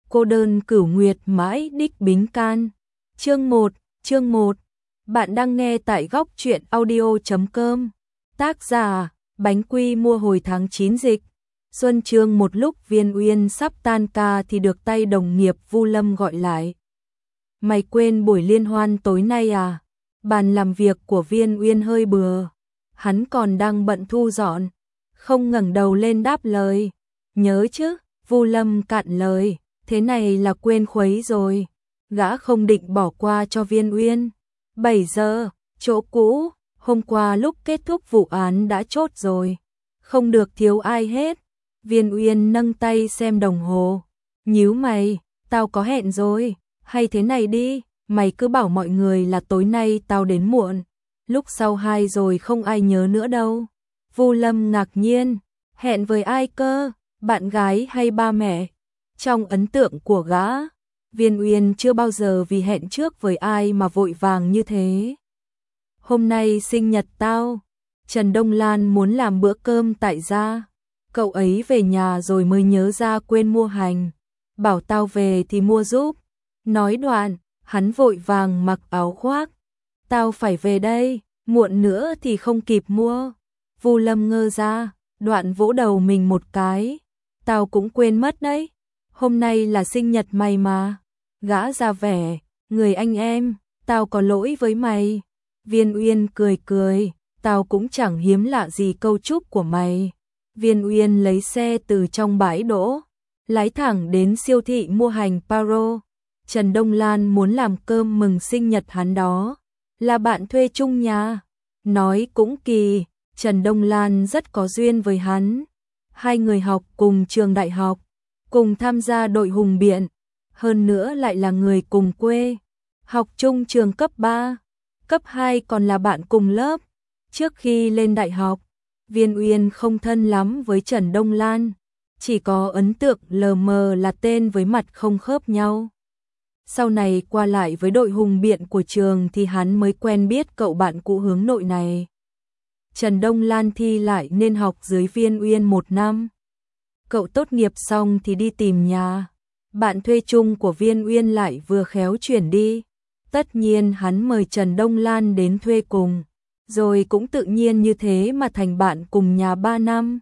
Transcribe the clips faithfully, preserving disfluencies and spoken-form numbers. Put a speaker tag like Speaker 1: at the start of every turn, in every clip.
Speaker 1: cô đơn cửu nguyệt mãi đích bính can. Chương một, chương một. Bạn đang nghe tại góc truyện audio chấm com. Tác giả, Bánh Quy mua hồi tháng chín dịch. Xuân chương một lúc Viên Uyên sắp tan ca thì được tay đồng nghiệp Vu Lâm gọi lại. Mày quên buổi liên hoan tối nay à? Bàn làm việc của Viên Uyên hơi bừa. Hắn còn đang bận thu dọn. Không ngẩng đầu lên đáp lời. Nhớ chứ, Vu Lâm cạn lời. Thế này là quên khuấy rồi. Gã không định bỏ qua cho Viên Uyên. bảy giờ, chỗ cũ, hôm qua lúc kết thúc vụ án đã chốt rồi. Không được thiếu ai hết. Viên Uyên nâng tay xem đồng hồ. Nhíu mày, tao có hẹn rồi. Hay thế này đi, mày cứ bảo mọi người là tối nay tao đến muộn. Lúc sau hai rồi không ai nhớ nữa đâu. Vu Lâm ngạc nhiên. Hẹn với ai cơ? Bạn gái hay ba mẹ? Trong ấn tượng của gã, Viên Uyên chưa bao giờ vì hẹn trước với ai mà vội vàng như thế. Hôm nay sinh nhật tao, Trần Đông Lan muốn làm bữa cơm tại gia. Cậu ấy về nhà rồi mới nhớ ra quên mua hành. Bảo tao về thì mua giúp. Nói đoạn, hắn vội vàng mặc áo khoác. Tao phải về đây, muộn nữa thì không kịp mua. Vu Lâm ngơ ra, đoạn vỗ đầu mình một cái. Tao cũng quên mất đấy. Hôm nay là sinh nhật mày mà. Gã ra vẻ, người anh em, tao có lỗi với mày. Viên Uyên cười cười, tao cũng chẳng hiếm lạ gì câu chúc của mày. Viên Uyên lấy xe từ trong bãi đỗ, lái thẳng đến siêu thị mua hành Paro. Trần Đông Lan muốn làm cơm mừng sinh nhật hắn đó. Là bạn thuê chung nhà. Nói cũng kỳ, Trần Đông Lan rất có duyên với hắn. Hai người học cùng trường đại học, cùng tham gia đội hùng biện, hơn nữa lại là người cùng quê, học chung trường cấp ba, cấp hai còn là bạn cùng lớp. Trước khi lên đại học, Viên Uyên không thân lắm với Trần Đông Lan, chỉ có ấn tượng lờ mờ là tên với mặt không khớp nhau. Sau này qua lại với đội hùng biện của trường thì hắn mới quen biết cậu bạn cũ hướng nội này. Trần Đông Lan thi lại nên học dưới Viên Uyên một năm. Cậu tốt nghiệp xong thì đi tìm nhà. Bạn thuê chung của Viên Uyên lại vừa khéo chuyển đi. Tất nhiên hắn mời Trần Đông Lan đến thuê cùng. Rồi cũng tự nhiên như thế mà thành bạn cùng nhà ba năm.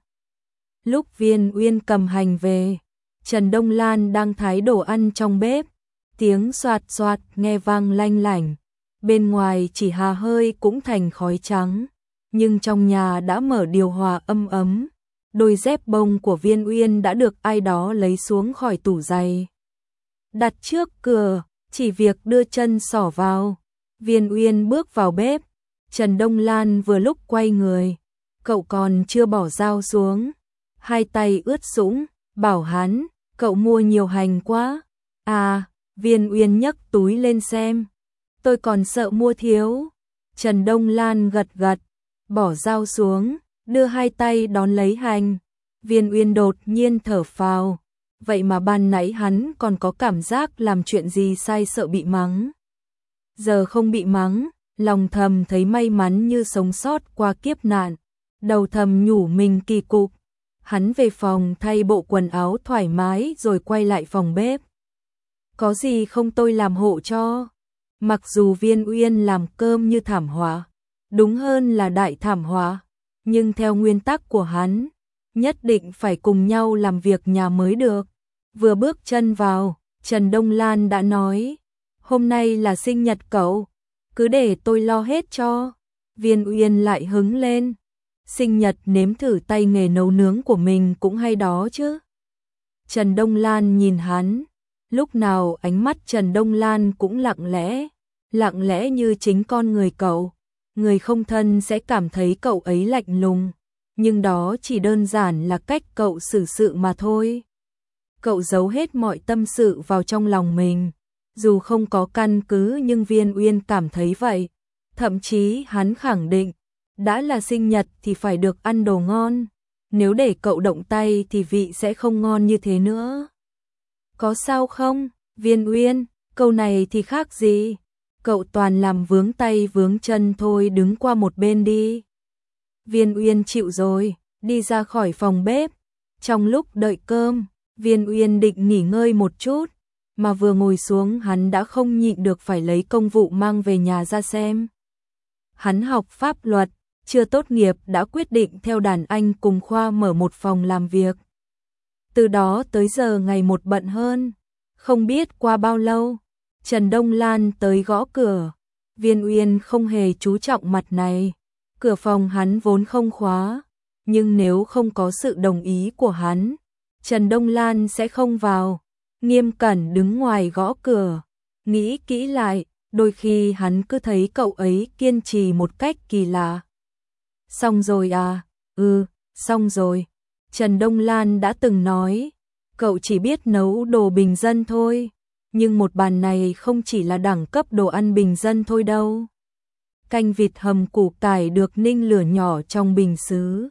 Speaker 1: Lúc Viên Uyên cầm hành về, Trần Đông Lan đang thái đồ ăn trong bếp. Tiếng xoạt xoạt nghe vang lanh lảnh. Bên ngoài chỉ hà hơi cũng thành khói trắng. Nhưng trong nhà đã mở điều hòa âm ấm. Đôi dép bông của Viên Uyên đã được ai đó lấy xuống khỏi tủ giày. Đặt trước cửa, chỉ việc đưa chân xỏ vào. Viên Uyên bước vào bếp. Trần Đông Lan vừa lúc quay người. Cậu còn chưa bỏ dao xuống. Hai tay ướt sũng, bảo hắn, cậu mua nhiều hành quá. À, Viên Uyên nhấc túi lên xem. Tôi còn sợ mua thiếu. Trần Đông Lan gật gật, bỏ dao xuống, đưa hai tay đón lấy hành. Viên Uyên đột nhiên thở phào. Vậy mà ban nãy hắn còn có cảm giác làm chuyện gì sai sợ bị mắng. Giờ không bị mắng, lòng thầm thấy may mắn như sống sót qua kiếp nạn. Đầu thầm nhủ mình kỳ cục. Hắn về phòng thay bộ quần áo thoải mái rồi quay lại phòng bếp. Có gì không tôi làm hộ cho. Mặc dù Viên Uyên làm cơm như thảm họa, đúng hơn là đại thảm họa, nhưng theo nguyên tắc của hắn, nhất định phải cùng nhau làm việc nhà mới được. Vừa bước chân vào, Trần Đông Lan đã nói, hôm nay là sinh nhật cậu, cứ để tôi lo hết cho. Viên Uyên lại hứng lên, sinh nhật nếm thử tay nghề nấu nướng của mình cũng hay đó chứ. Trần Đông Lan nhìn hắn, lúc nào ánh mắt Trần Đông Lan cũng lặng lẽ, lặng lẽ như chính con người cậu. Người không thân sẽ cảm thấy cậu ấy lạnh lùng, nhưng đó chỉ đơn giản là cách cậu xử sự mà thôi. Cậu giấu hết mọi tâm sự vào trong lòng mình, dù không có căn cứ nhưng Viên Uyên cảm thấy vậy. Thậm chí hắn khẳng định, đã là sinh nhật thì phải được ăn đồ ngon, nếu để cậu động tay thì vị sẽ không ngon như thế nữa. Có sao không, Viên Uyên, câu này thì khác gì, cậu toàn làm vướng tay vướng chân thôi, đứng qua một bên đi. Viên Uyên chịu rồi, đi ra khỏi phòng bếp. Trong lúc đợi cơm, Viên Uyên định nghỉ ngơi một chút, mà vừa ngồi xuống hắn đã không nhịn được phải lấy công vụ mang về nhà ra xem. Hắn học pháp luật, chưa tốt nghiệp đã quyết định theo đàn anh cùng khoa mở một phòng làm việc. Từ đó tới giờ ngày một bận hơn, không biết qua bao lâu, Trần Đông Lan tới gõ cửa. Viên Uyên không hề chú trọng mặt này, cửa phòng hắn vốn không khóa, nhưng nếu không có sự đồng ý của hắn, Trần Đông Lan sẽ không vào. Nghiêm cẩn đứng ngoài gõ cửa, nghĩ kỹ lại, đôi khi hắn cứ thấy cậu ấy kiên trì một cách kỳ lạ. Xong rồi à? Ừ, xong rồi. Trần Đông Lan đã từng nói, cậu chỉ biết nấu đồ bình dân thôi, nhưng một bàn này không chỉ là đẳng cấp đồ ăn bình dân thôi đâu. Canh vịt hầm củ cải được ninh lửa nhỏ trong bình sứ.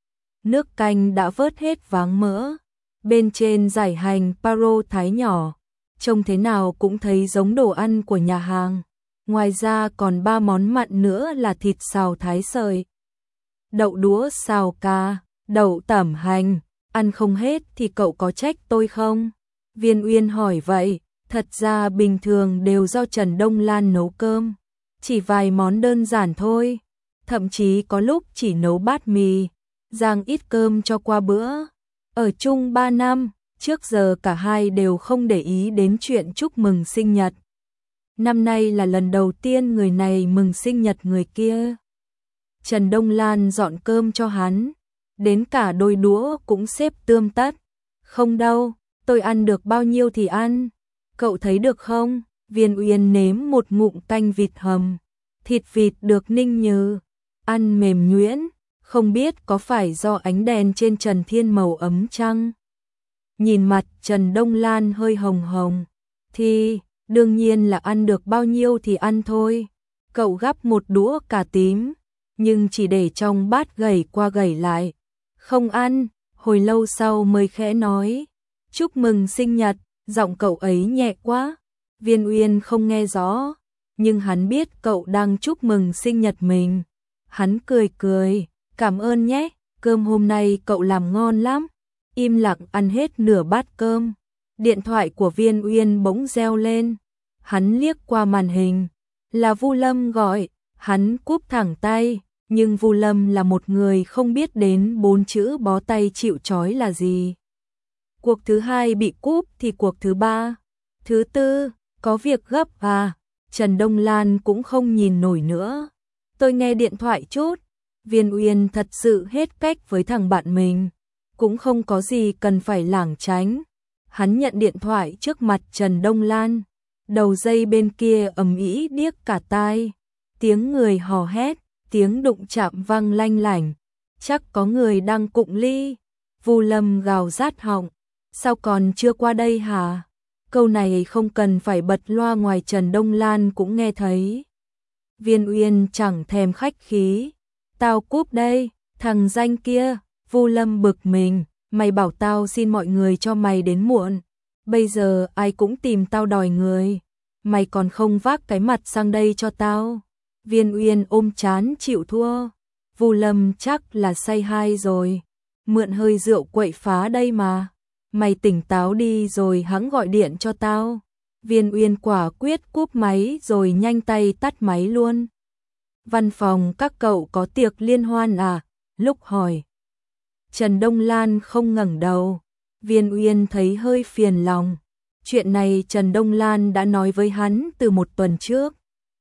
Speaker 1: Nước canh đã vớt hết váng mỡ, bên trên dải hành paro thái nhỏ, trông thế nào cũng thấy giống đồ ăn của nhà hàng. Ngoài ra còn ba món mặn nữa là thịt xào thái sợi, đậu đũa xào cá, đậu tẩm hành. Ăn không hết thì cậu có trách tôi không? Viên Uyên hỏi vậy. Thật ra bình thường đều do Trần Đông Lan nấu cơm, chỉ vài món đơn giản thôi, thậm chí có lúc chỉ nấu bát mì, rang ít cơm cho qua bữa. Ở chung ba năm, trước giờ cả hai đều không để ý đến chuyện chúc mừng sinh nhật. Năm nay là lần đầu tiên người này mừng sinh nhật người kia. Trần Đông Lan dọn cơm cho hắn, đến cả đôi đũa cũng xếp tươm tất. Không đâu, tôi ăn được bao nhiêu thì ăn. Cậu thấy được không? Viên Uyên nếm một ngụm canh vịt hầm, thịt vịt được ninh nhừ, ăn mềm nhuyễn, không biết có phải do ánh đèn trên trần thiên màu ấm chăng? Nhìn mặt Trần Đông Lan hơi hồng hồng, thì đương nhiên là ăn được bao nhiêu thì ăn thôi. Cậu gắp một đũa cà tím, nhưng chỉ để trong bát gẩy qua gẩy lại, không ăn. Hồi lâu sau mới khẽ nói, chúc mừng sinh nhật. Giọng cậu ấy nhẹ quá, Viên Uyên không nghe rõ, nhưng hắn biết cậu đang chúc mừng sinh nhật mình. Hắn cười cười, cảm ơn nhé, cơm hôm nay cậu làm ngon lắm. Im lặng ăn hết nửa bát cơm. Điện thoại của Viên Uyên bỗng reo lên, hắn liếc qua màn hình, là Vu Lâm gọi. Hắn cúp thẳng tay, nhưng Vu Lâm là một người không biết đến bốn chữ bó tay chịu trói là gì. Cuộc thứ hai bị cúp thì cuộc thứ ba, thứ tư, có việc gấp à? Trần Đông Lan cũng không nhìn nổi nữa. Tôi nghe điện thoại chút. Viên Uyên thật sự hết cách với thằng bạn mình, cũng không có gì cần phải lảng tránh. Hắn nhận điện thoại trước mặt Trần Đông Lan, đầu dây bên kia ầm ĩ điếc cả tai, tiếng người hò hét, tiếng đụng chạm vang lanh lảnh, chắc có người đang cụng ly. Vu Lâm gào rát họng, sao còn chưa qua đây hả? Câu này không cần phải bật loa ngoài Trần Đông Lan cũng nghe thấy. Viên Uyên chẳng thèm khách khí, tao cúp đây, thằng danh kia. Vu Lâm bực mình, mày bảo tao xin mọi người cho mày đến muộn, bây giờ ai cũng tìm tao đòi người, mày còn không vác cái mặt sang đây cho tao. Viên Uyên ôm chán chịu thua. Vu Lâm chắc là say hai rồi, mượn hơi rượu quậy phá đây mà. Mày tỉnh táo đi rồi hẵng gọi điện cho tao. Viên Uyên quả quyết cúp máy rồi nhanh tay tắt máy luôn. Văn phòng các cậu có tiệc liên hoan à? Lúc hỏi, Trần Đông Lan không ngẩng đầu. Viên Uyên thấy hơi phiền lòng. Chuyện này Trần Đông Lan đã nói với hắn từ một tuần trước.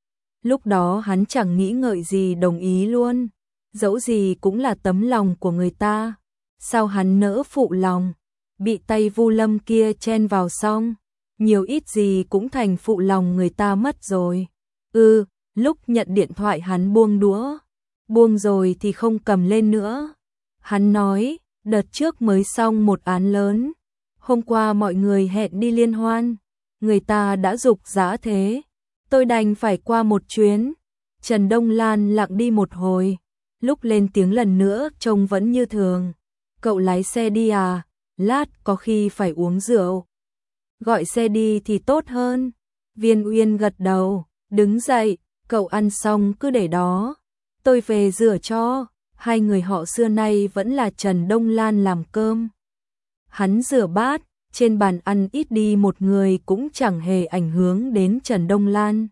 Speaker 1: Lúc đó hắn chẳng nghĩ ngợi gì đồng ý luôn. Dẫu gì cũng là tấm lòng của người ta, sao hắn nỡ phụ lòng. Bị tay Vu Lâm kia chen vào xong, nhiều ít gì cũng thành phụ lòng người ta mất rồi. Ừ, lúc nhận điện thoại hắn buông đũa, buông rồi thì không cầm lên nữa. Hắn nói, đợt trước mới xong một án lớn, hôm qua mọi người hẹn đi liên hoan, người ta đã giục giã thế, tôi đành phải qua một chuyến. Trần Đông Lan lặng đi một hồi, lúc lên tiếng lần nữa trông vẫn như thường. Cậu lái xe đi à? Lát có khi phải uống rượu. Gọi xe đi thì tốt hơn. Viên Uyên gật đầu, đứng dậy, cậu ăn xong cứ để đó, tôi về rửa cho. Hai người họ xưa nay vẫn là Trần Đông Lan làm cơm, hắn rửa bát, trên bàn ăn ít đi một người cũng chẳng hề ảnh hưởng đến Trần Đông Lan.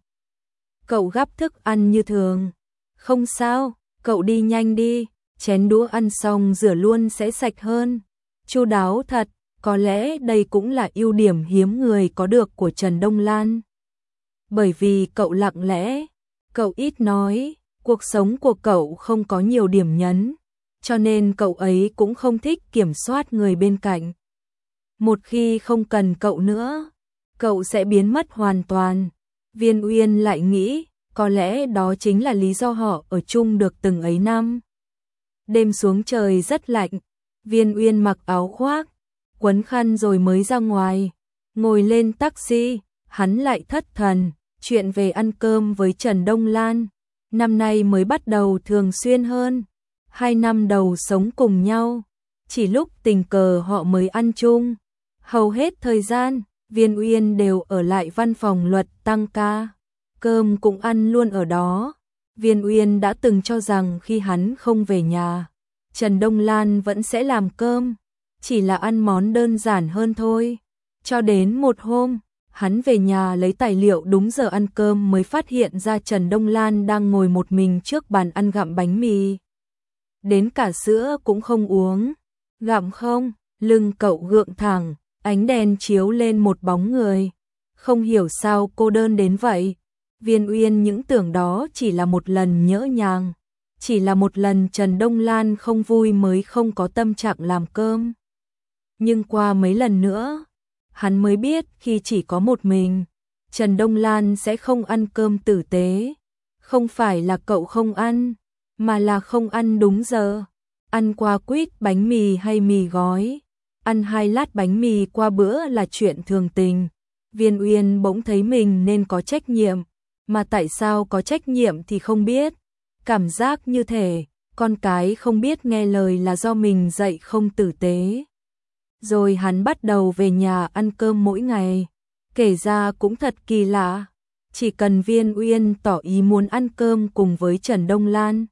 Speaker 1: Cậu gắp thức ăn như thường. Không sao, cậu đi nhanh đi, chén đũa ăn xong rửa luôn sẽ sạch hơn. Chu đáo thật, có lẽ đây cũng là ưu điểm hiếm người có được của Trần Đông Lan. Bởi vì cậu lặng lẽ, cậu ít nói, cuộc sống của cậu không có nhiều điểm nhấn, cho nên cậu ấy cũng không thích kiểm soát người bên cạnh. Một khi không cần cậu nữa, cậu sẽ biến mất hoàn toàn. Viên Uyên lại nghĩ, có lẽ đó chính là lý do họ ở chung được từng ấy năm. Đêm xuống trời rất lạnh, Viên Uyên mặc áo khoác, quấn khăn rồi mới ra ngoài. Ngồi lên taxi, hắn lại thất thần, chuyện về ăn cơm với Trần Đông Lan. Năm nay mới bắt đầu thường xuyên hơn, hai năm đầu sống cùng nhau, chỉ lúc tình cờ họ mới ăn chung. Hầu hết thời gian, Viên Uyên đều ở lại văn phòng luật tăng ca, cơm cũng ăn luôn ở đó. Viên Uyên đã từng cho rằng khi hắn không về nhà, Trần Đông Lan vẫn sẽ làm cơm, chỉ là ăn món đơn giản hơn thôi. Cho đến một hôm, hắn về nhà lấy tài liệu đúng giờ ăn cơm mới phát hiện ra Trần Đông Lan đang ngồi một mình trước bàn ăn gặm bánh mì. Đến cả sữa cũng không uống. Gặm không, lưng cậu gượng thẳng, ánh đèn chiếu lên một bóng người. Không hiểu sao cô đơn đến vậy. Viên Uyên những tưởng đó chỉ là một lần nhỡ nhàng, chỉ là một lần Trần Đông Lan không vui mới không có tâm trạng làm cơm. Nhưng qua mấy lần nữa, hắn mới biết khi chỉ có một mình, Trần Đông Lan sẽ không ăn cơm tử tế. Không phải là cậu không ăn, mà là không ăn đúng giờ. Ăn qua quýt bánh mì hay mì gói, ăn hai lát bánh mì qua bữa là chuyện thường tình. Viên Uyên bỗng thấy mình nên có trách nhiệm, mà tại sao có trách nhiệm thì không biết. Cảm giác như thể con cái không biết nghe lời là do mình dạy không tử tế. Rồi hắn bắt đầu về nhà ăn cơm mỗi ngày. Kể ra cũng thật kỳ lạ, chỉ cần Viên Uyên tỏ ý muốn ăn cơm cùng với Trần Đông Lan,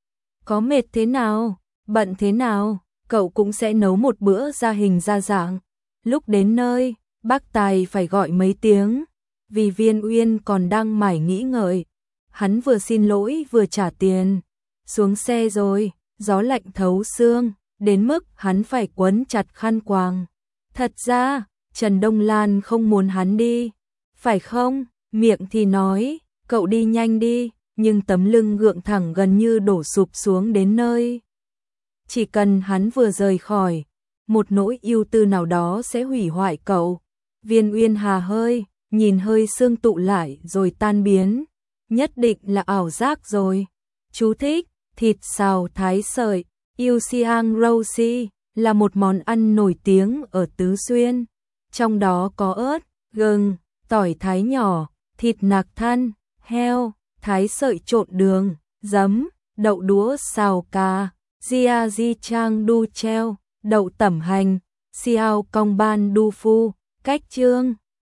Speaker 1: có mệt thế nào, bận thế nào, cậu cũng sẽ nấu một bữa ra hình ra dạng. Lúc đến nơi, bác tài phải gọi mấy tiếng, vì Viên Uyên còn đang mải nghĩ ngợi. Hắn vừa xin lỗi vừa trả tiền. Xuống xe rồi, gió lạnh thấu xương, đến mức hắn phải quấn chặt khăn quàng. Thật ra, Trần Đông Lan không muốn hắn đi, phải không? Miệng thì nói, cậu đi nhanh đi, nhưng tấm lưng gượng thẳng gần như đổ sụp xuống đến nơi. Chỉ cần hắn vừa rời khỏi, một nỗi ưu tư nào đó sẽ hủy hoại cậu. Viên Uyên hà hơi, nhìn hơi sương tụ lại rồi tan biến. Nhất định là ảo giác rồi. Chú thích, thịt xào thái sợi, Yêu Siang Rosi, là một món ăn nổi tiếng ở Tứ Xuyên. Trong đó có ớt, gừng, tỏi thái nhỏ, thịt nạc thăn, heo, thái sợi trộn đường, giấm, đậu đũa xào cà, gia di trang đu treo, đậu tẩm hành, xiao cong ban đu phu. Cách chương